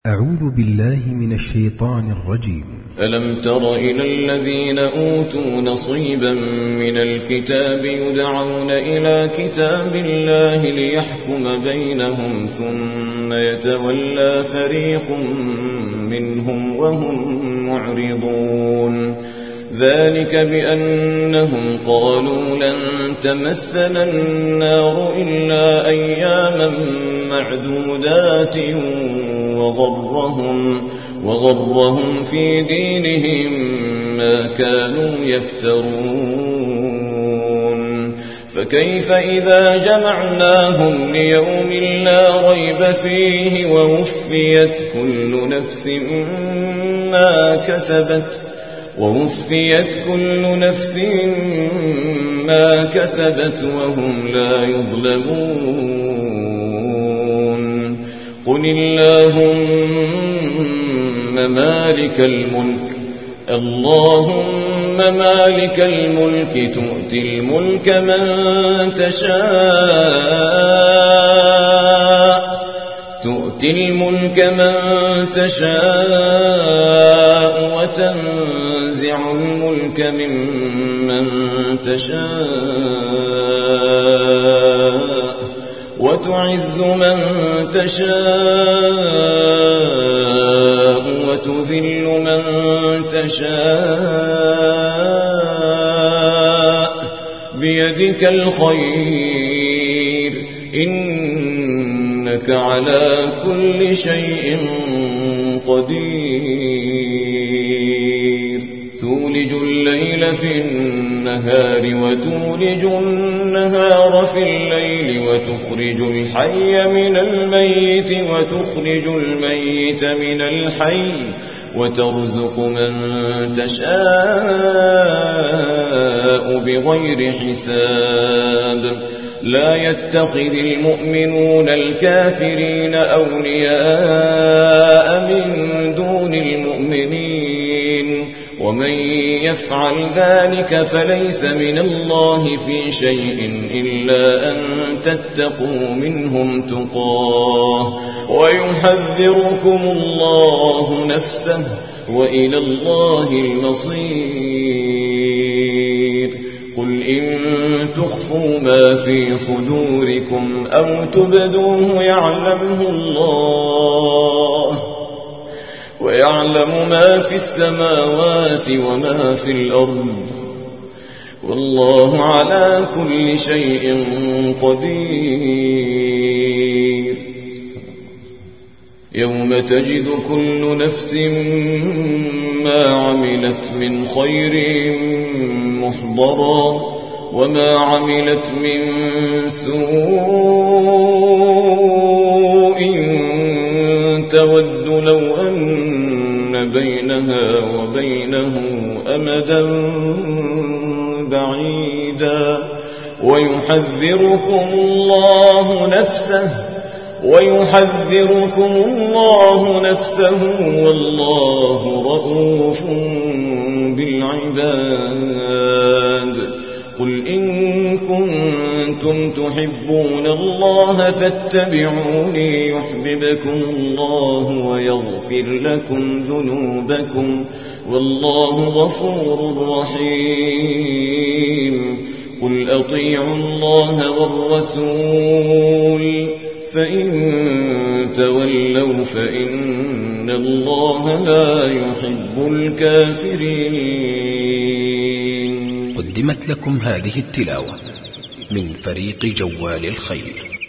أعوذ بالله من الشيطان الرجيم. ألم تر إلى الذين أوتوا نصيبا من الكتاب يدعون إلى كتاب الله ليحكم بينهم ثم يتولى فريق منهم وهم معرضون ذلك بأنهم قالوا لن تمسنا النار إلا أياما معدودات وغرهم في دينهم ما كانوا يفترون فكيف إذا جمعناهم ليوم لا ريب فيه ووفيت كل نفس ما كسبت وهم لا يظلمون قل اللهم مالك الملك تؤتي الملك من تشاء وتنزع الملك ممن تشاء وتعز من تشاء وتذل من تشاء بيدك الخير إنك على كل شيء قدير تولج الليل في النهار وتولج النهار في الليل وتخرج الحي من الميت وتخرج الميت من الحي وترزق من تشاء بغير حساب لا يتخذ المؤمنون الكافرين أولياء من دون المؤمنين ومن يفعل ذلك فليس من الله في شيء إلا أن تتقوا منهم تقاه ويحذركم الله نفسه وإلى الله المصير قل إن تخفوا ما في صدوركم أو تبدوه يعلمه الله ويعلم ما في السماوات وما في الأرض والله على كل شيء قدير يوم تجد كل نفس ما عملت من خير محضرا وما عملت من سوء تود لو أن بينها وبينه أمدا بعيدا ويحذركم الله نفسه والله رؤوف بالعباد قل إن كنتم تحبون الله فاتبعوني يحببكم الله ويغفر لكم ذنوبكم والله غفور رحيم قل أطيعوا الله والرسول فإن تولوا فإن الله لا يحب الكافرين. قدمت لكم هذه التلاوة من فريق جوال الخير.